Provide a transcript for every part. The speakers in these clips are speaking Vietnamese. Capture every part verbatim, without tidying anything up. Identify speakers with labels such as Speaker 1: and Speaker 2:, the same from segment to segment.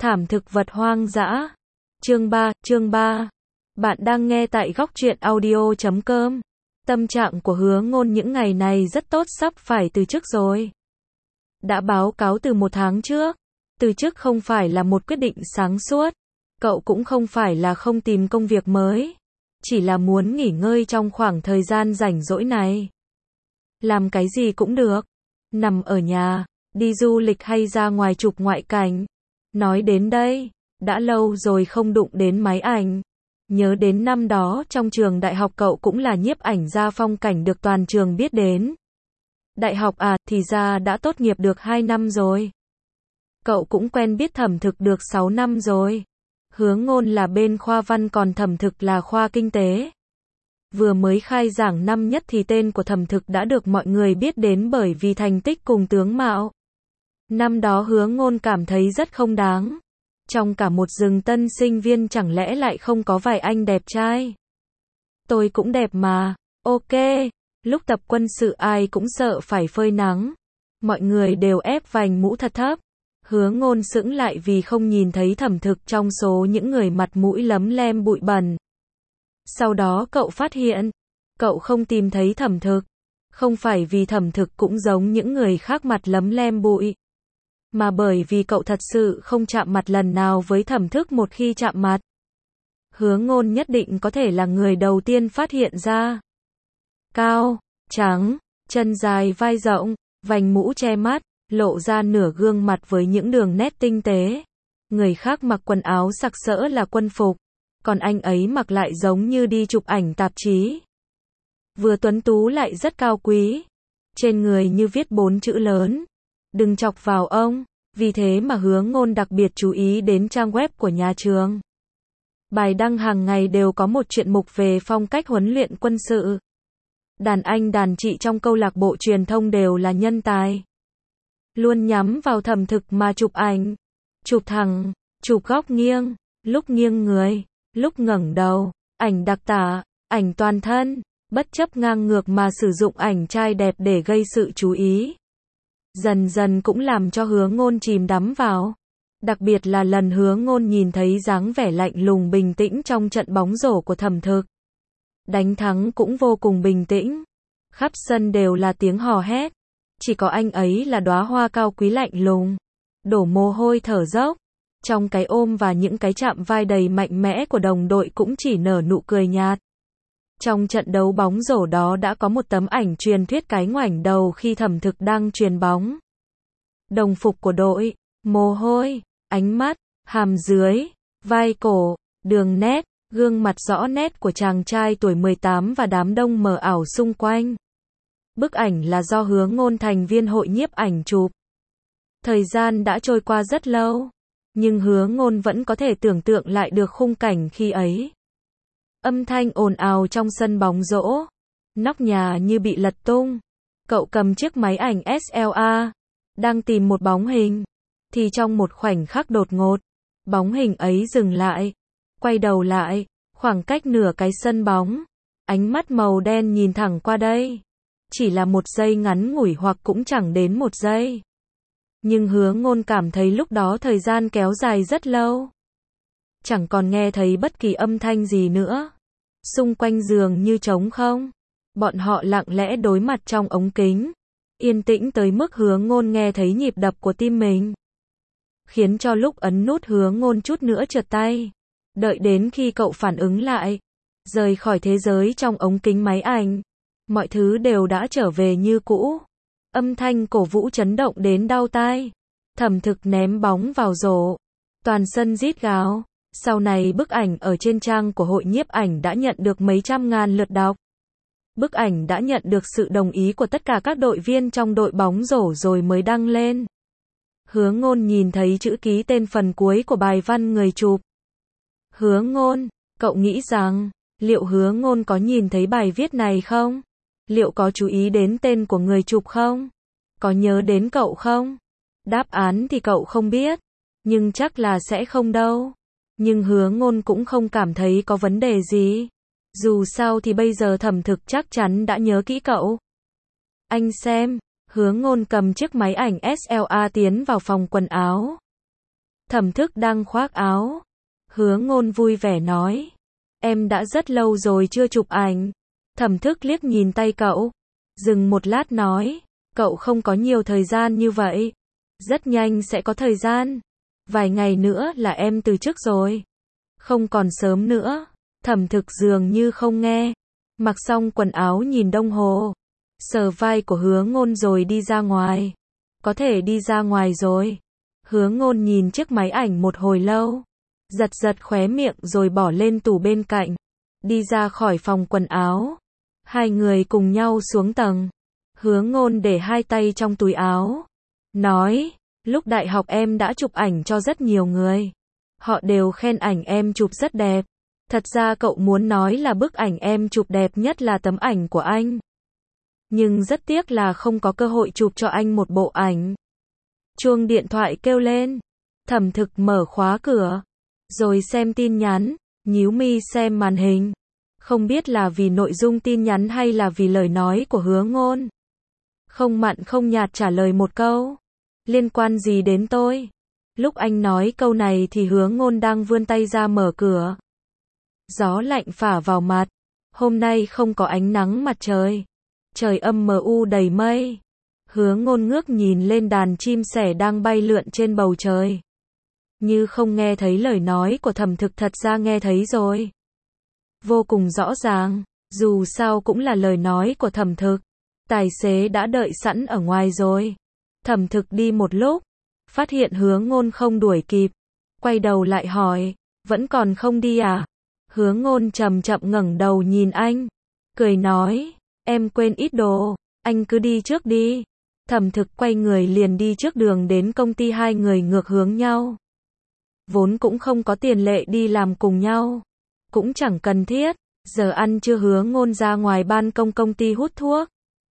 Speaker 1: Thảm thực vật hoang dã. Chương ba, chương ba. Bạn đang nghe tại góc truyện audio chấm com. Tâm trạng của Hứa Ngôn những ngày này rất tốt, sắp phải từ chức rồi. Đã báo cáo từ một tháng trước. Từ chức không phải là một quyết định sáng suốt. Cậu cũng không phải là không tìm công việc mới. Chỉ là muốn nghỉ ngơi trong khoảng thời gian rảnh rỗi này. Làm cái gì cũng được. Nằm ở nhà, đi du lịch hay ra ngoài chụp ngoại cảnh. Nói đến đây, đã lâu rồi không đụng đến máy ảnh. Nhớ đến năm đó trong trường đại học cậu cũng là nhiếp ảnh gia phong cảnh được toàn trường biết đến. Đại học à, thì ra đã tốt nghiệp được hai năm rồi. Cậu cũng quen biết thẩm thực được sáu năm rồi. Hứa Ngôn là bên khoa văn còn thẩm thực là khoa kinh tế. Vừa mới khai giảng năm nhất thì tên của thẩm thực đã được mọi người biết đến bởi vì thành tích cùng tướng mạo. Năm đó Hứa Ngôn cảm thấy rất không đáng. Trong cả một rừng tân sinh viên chẳng lẽ lại không có vài anh đẹp trai. Tôi cũng đẹp mà. Ok. Lúc tập quân sự ai cũng sợ phải phơi nắng. Mọi người đều ép vành mũ thật thấp. Hứa Ngôn sững lại vì không nhìn thấy thẩm thực trong số những người mặt mũi lấm lem bụi bẩn. Sau đó cậu phát hiện, cậu không tìm thấy thẩm thực. Không phải vì thẩm thực cũng giống những người khác mặt lấm lem bụi. Mà bởi vì cậu thật sự không chạm mặt lần nào với thẩm thức một khi chạm mặt. Hứa Ngôn nhất định có thể là người đầu tiên phát hiện ra. Cao, trắng, chân dài vai rộng, vành mũ che mắt, lộ ra nửa gương mặt với những đường nét tinh tế. Người khác mặc quần áo sặc sỡ là quân phục, còn anh ấy mặc lại giống như đi chụp ảnh tạp chí. Vừa tuấn tú lại rất cao quý. Trên người như viết bốn chữ lớn. Đừng chọc vào ông. Vì thế mà Hứa Ngôn đặc biệt chú ý đến trang web của nhà trường. Bài đăng hàng ngày đều có một chuyện mục về phong cách huấn luyện quân sự. Đàn anh đàn chị trong câu lạc bộ truyền thông đều là nhân tài. Luôn nhắm vào thẩm thực mà chụp ảnh. Chụp thẳng, chụp góc nghiêng, lúc nghiêng người, lúc ngẩng đầu, ảnh đặc tả, ảnh toàn thân, bất chấp ngang ngược mà sử dụng ảnh trai đẹp để gây sự chú ý. Dần dần cũng làm cho Hứa Ngôn chìm đắm vào. Đặc biệt là lần Hứa Ngôn nhìn thấy dáng vẻ lạnh lùng bình tĩnh trong trận bóng rổ của thẩm thực. Đánh thắng cũng vô cùng bình tĩnh. Khắp sân đều là tiếng hò hét. Chỉ có anh ấy là đóa hoa cao quý lạnh lùng. Đổ mồ hôi thở dốc. Trong cái ôm và những cái chạm vai đầy mạnh mẽ của đồng đội cũng chỉ nở nụ cười nhạt. Trong trận đấu bóng rổ đó đã có một tấm ảnh truyền thuyết cái ngoảnh đầu khi thẩm thực đang chuyền bóng. Đồng phục của đội, mồ hôi, ánh mắt, hàm dưới, vai cổ, đường nét, gương mặt rõ nét của chàng trai tuổi mười tám và đám đông mờ ảo xung quanh. Bức ảnh là do Hứa Ngôn thành viên hội nhiếp ảnh chụp. Thời gian đã trôi qua rất lâu, nhưng Hứa Ngôn vẫn có thể tưởng tượng lại được khung cảnh khi ấy. Âm thanh ồn ào trong sân bóng rổ. Nóc nhà như bị lật tung. Cậu cầm chiếc máy ảnh ét lờ a, đang tìm một bóng hình. Thì trong một khoảnh khắc đột ngột, bóng hình ấy dừng lại. Quay đầu lại, khoảng cách nửa cái sân bóng. Ánh mắt màu đen nhìn thẳng qua đây. Chỉ là một giây ngắn ngủi hoặc cũng chẳng đến một giây. Nhưng Hứa Ngôn cảm thấy lúc đó thời gian kéo dài rất lâu. Chẳng còn nghe thấy bất kỳ âm thanh gì nữa. Xung quanh giường như trống không. Bọn họ lặng lẽ đối mặt trong ống kính. Yên tĩnh tới mức Hứa Ngôn nghe thấy nhịp đập của tim mình. Khiến cho lúc ấn nút Hứa Ngôn chút nữa trượt tay. Đợi đến khi cậu phản ứng lại. Rời khỏi thế giới trong ống kính máy ảnh. Mọi thứ đều đã trở về như cũ. Âm thanh cổ vũ chấn động đến đau tai. Thẩm thực ném bóng vào rổ. Toàn sân rít gào. Sau này bức ảnh ở trên trang của hội nhiếp ảnh đã nhận được mấy trăm ngàn lượt đọc. Bức ảnh đã nhận được sự đồng ý của tất cả các đội viên trong đội bóng rổ rồi mới đăng lên. Hứa Ngôn nhìn thấy chữ ký tên phần cuối của bài văn người chụp. Hứa Ngôn, cậu nghĩ rằng, liệu Hứa Ngôn có nhìn thấy bài viết này không? Liệu có chú ý đến tên của người chụp không? Có nhớ đến cậu không? Đáp án thì cậu không biết. Nhưng chắc là sẽ không đâu. Nhưng Hứa Ngôn cũng không cảm thấy có vấn đề gì. Dù sao thì bây giờ thẩm thực chắc chắn đã nhớ kỹ cậu. Anh xem, Hứa Ngôn cầm chiếc máy ảnh ét lờ a tiến vào phòng quần áo. Thẩm Thức đang khoác áo. Hứa Ngôn vui vẻ nói. Em đã rất lâu rồi chưa chụp ảnh. Thẩm Thức liếc nhìn tay cậu. Dừng một lát nói. Cậu không có nhiều thời gian như vậy. Rất nhanh sẽ có thời gian. Vài ngày nữa là em từ chức rồi. Không còn sớm nữa. Thẩm Thực dường như không nghe. Mặc xong quần áo nhìn đồng hồ. Sờ vai của Hứa Ngôn rồi đi ra ngoài. Có thể đi ra ngoài rồi. Hứa Ngôn nhìn chiếc máy ảnh một hồi lâu. Giật giật khóe miệng rồi bỏ lên tủ bên cạnh. Đi ra khỏi phòng quần áo. Hai người cùng nhau xuống tầng. Hứa Ngôn để hai tay trong túi áo. Nói, lúc đại học em đã chụp ảnh cho rất nhiều người. Họ đều khen ảnh em chụp rất đẹp. Thật ra cậu muốn nói là bức ảnh em chụp đẹp nhất là tấm ảnh của anh. Nhưng rất tiếc là không có cơ hội chụp cho anh một bộ ảnh. Chuông điện thoại kêu lên. Thẩm Thực mở khóa cửa. Rồi xem tin nhắn. Nhíu mi xem màn hình. Không biết là vì nội dung tin nhắn hay là vì lời nói của Hứa Ngôn. Không mặn không nhạt trả lời một câu. Liên quan gì đến tôi? Lúc anh nói câu này thì Hứa Ngôn đang vươn tay ra mở cửa. Gió lạnh phả vào mặt. Hôm nay không có ánh nắng mặt trời. Trời âm mờ u đầy mây. Hứa Ngôn ngước nhìn lên đàn chim sẻ đang bay lượn trên bầu trời. Như không nghe thấy lời nói của Thẩm Thực, thật ra nghe thấy rồi. Vô cùng rõ ràng, dù sao cũng là lời nói của Thẩm Thực. Tài xế đã đợi sẵn ở ngoài rồi. Thẩm Thực đi một lúc, phát hiện Hứa Ngôn không đuổi kịp. Quay đầu lại hỏi, vẫn còn không đi à? Hứa Ngôn chậm chậm ngẩng đầu nhìn anh. Cười nói, em quên ít đồ, anh cứ đi trước đi. Thẩm Thực quay người liền đi trước đường đến công ty, hai người ngược hướng nhau. Vốn cũng không có tiền lệ đi làm cùng nhau. Cũng chẳng cần thiết. Giờ ăn trưa Hứa Ngôn ra ngoài ban công công ty hút thuốc.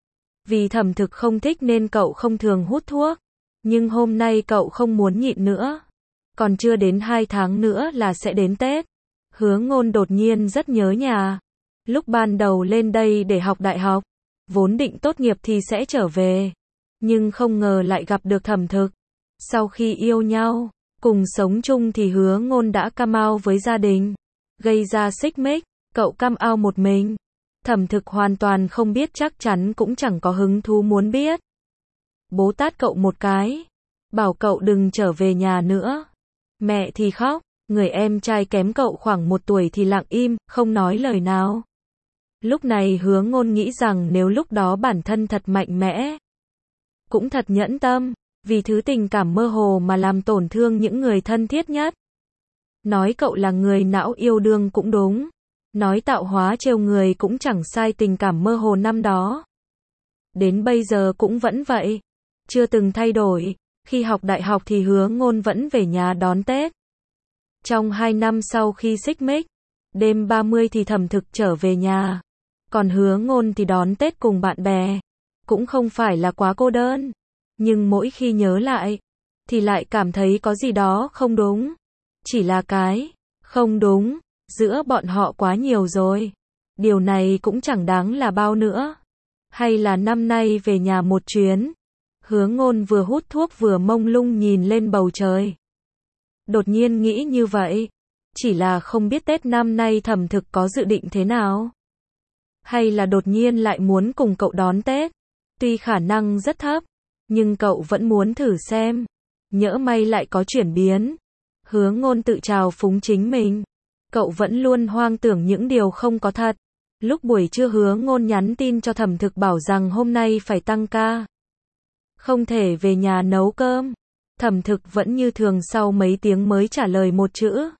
Speaker 1: Vì Thẩm Thực không thích nên cậu không thường hút thuốc. Nhưng hôm nay cậu không muốn nhịn nữa. Còn chưa đến hai tháng nữa là sẽ đến Tết. Hứa Ngôn đột nhiên rất nhớ nhà. Lúc ban đầu lên đây để học đại học, vốn định tốt nghiệp thì sẽ trở về. Nhưng không ngờ lại gặp được Thẩm Thực. Sau khi yêu nhau, cùng sống chung thì Hứa Ngôn đã cam ao với gia đình. Gây ra xích mích, cậu cam ao một mình. Thẩm Thực hoàn toàn không biết, chắc chắn cũng chẳng có hứng thú muốn biết. Bố tát cậu một cái. Bảo cậu đừng trở về nhà nữa. Mẹ thì khóc. Người em trai kém cậu khoảng một tuổi thì lặng im, không nói lời nào. Lúc này Hứa Ngôn nghĩ rằng nếu lúc đó bản thân thật mạnh mẽ, cũng thật nhẫn tâm, vì thứ tình cảm mơ hồ mà làm tổn thương những người thân thiết nhất. Nói cậu là người não yêu đương cũng đúng. Nói tạo hóa trêu người cũng chẳng sai, tình cảm mơ hồ năm đó. Đến bây giờ cũng vẫn vậy. Chưa từng thay đổi. Khi học đại học thì Hứa Ngôn vẫn về nhà đón Tết. Trong hai năm sau khi xích mích, đêm ba mươi thì Thẩm Thực trở về nhà. Còn Hứa Ngôn thì đón Tết cùng bạn bè. Cũng không phải là quá cô đơn. Nhưng mỗi khi nhớ lại, thì lại cảm thấy có gì đó không đúng. Chỉ là cái không đúng giữa bọn họ quá nhiều rồi. Điều này cũng chẳng đáng là bao nữa. Hay là năm nay về nhà một chuyến. Hứa Ngôn vừa hút thuốc vừa mông lung nhìn lên bầu trời. Đột nhiên nghĩ như vậy. Chỉ là không biết Tết năm nay Thẩm Thực có dự định thế nào. Hay là đột nhiên lại muốn cùng cậu đón Tết. Tuy khả năng rất thấp, nhưng cậu vẫn muốn thử xem. Nhỡ may lại có chuyển biến. Hứa Ngôn tự trào phúng chính mình. Cậu vẫn luôn hoang tưởng những điều không có thật. Lúc buổi trưa Hứa Ngôn nhắn tin cho Thẩm Thực bảo rằng hôm nay phải tăng ca. Không thể về nhà nấu cơm. Thẩm Thực vẫn như thường sau mấy tiếng mới trả lời một chữ.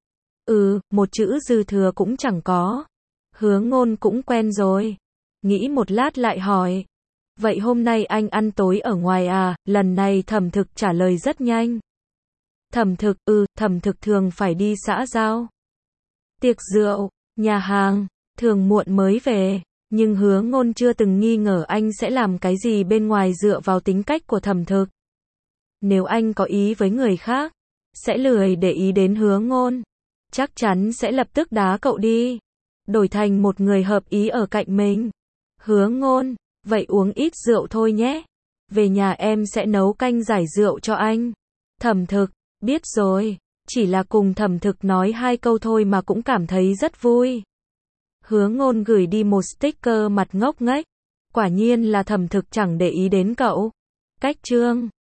Speaker 1: Ừ, một chữ dư thừa cũng chẳng có. Hứa Ngôn cũng quen rồi. Nghĩ một lát lại hỏi. Vậy hôm nay anh ăn tối ở ngoài à? Lần này Thẩm Thực trả lời rất nhanh. Thẩm Thực, ừ, Thẩm Thực thường phải đi xã giao. Tiệc rượu, nhà hàng, thường muộn mới về. Nhưng Hứa Ngôn chưa từng nghi ngờ anh sẽ làm cái gì bên ngoài dựa vào tính cách của Thẩm Thực. Nếu anh có ý với người khác, sẽ lười để ý đến Hứa Ngôn. Chắc chắn sẽ lập tức đá cậu đi. Đổi thành một người hợp ý ở cạnh mình. Hứa Ngôn, vậy uống ít rượu thôi nhé. Về nhà em sẽ nấu canh giải rượu cho anh. Thẩm Thực, Biết rồi, chỉ là cùng Thẩm Thực nói hai câu thôi mà cũng cảm thấy rất vui. Hứa Ngôn gửi đi một sticker mặt ngốc nghếch. Quả nhiên là Thẩm Thực chẳng để ý đến cậu. Cách chương